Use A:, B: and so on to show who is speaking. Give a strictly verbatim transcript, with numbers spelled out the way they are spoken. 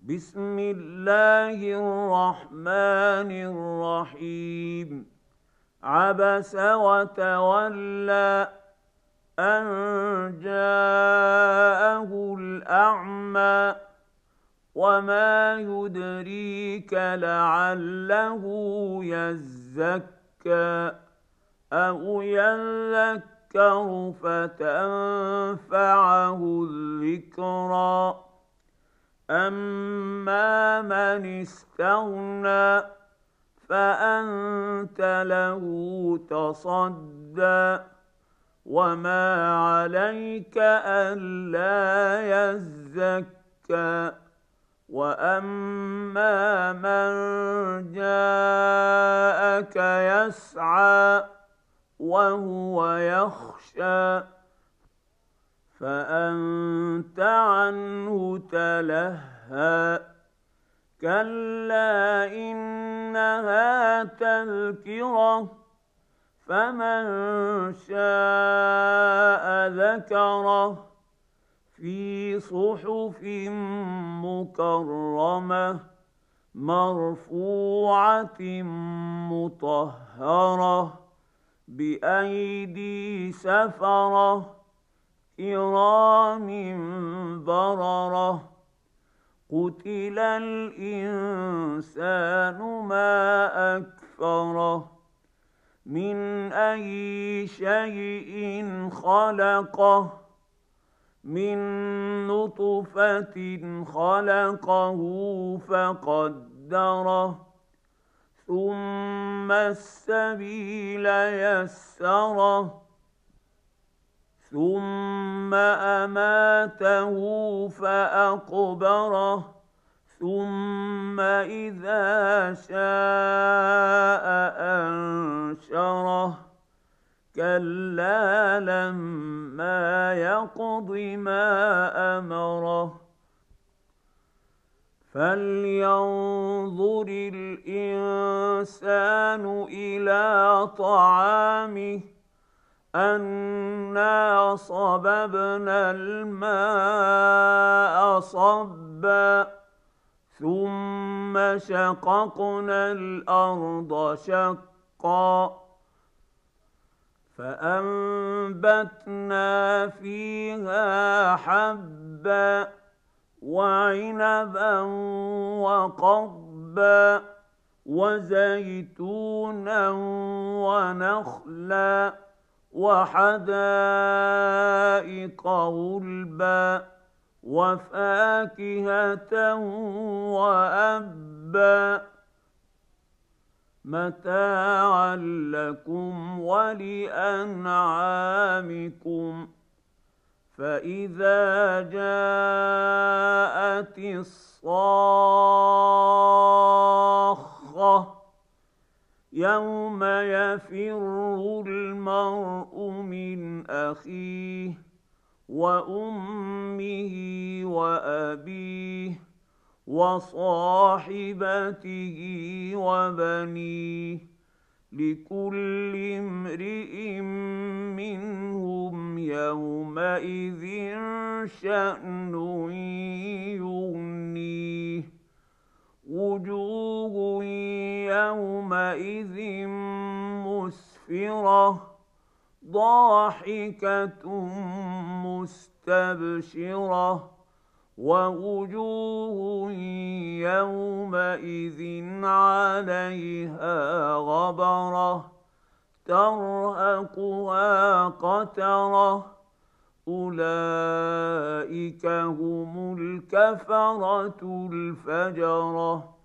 A: بسم الله الرحمن الرحيم عبس وتولى أن جاءه الأعمى وما يدريك لعله يزكى أو يذكر فتنفعه الذكرى أما من استغنى فأنت له تصدى وما عليك ألا يزكى وأما من جاءك يسعى وهو يخشى فأنت عنه تلهى كلا إنها تذكرة فمن شاء ذكره في صحف مكرمة مرفوعة مطهرة بأيدي سفرة كرام بررة قتل الإنسان ما أكفره من أي شيء خلقه من نطفة خلقه فقدره ثم السبيل يسره ثم أماته فأقبره ثم إذا شاء أنشره كلا لما يقض ما أمره فلينظر الإنسان إلى طعامه أنا صببنا الماء صبا ثم شققنا الأرض شقا فأنبتنا فيها حبا وعنبا وقضبا وزيتونا ونخلا وحدائق غلبا وفاكهة وأبا متاعا لكم ولأنعامكم فإذا جاءت الصاخة يوم يفر المرء من أخيه وأمه وأبيه وصاحبته وبنيه لكل امرئ منهم يومئذ شأن يغنيه وجوه يومئذ مسفرة ضاحكة مستبشرة ووجوه يومئذ عليها غبرة ترهقها قترة أولئك هم الكفرة الفجرة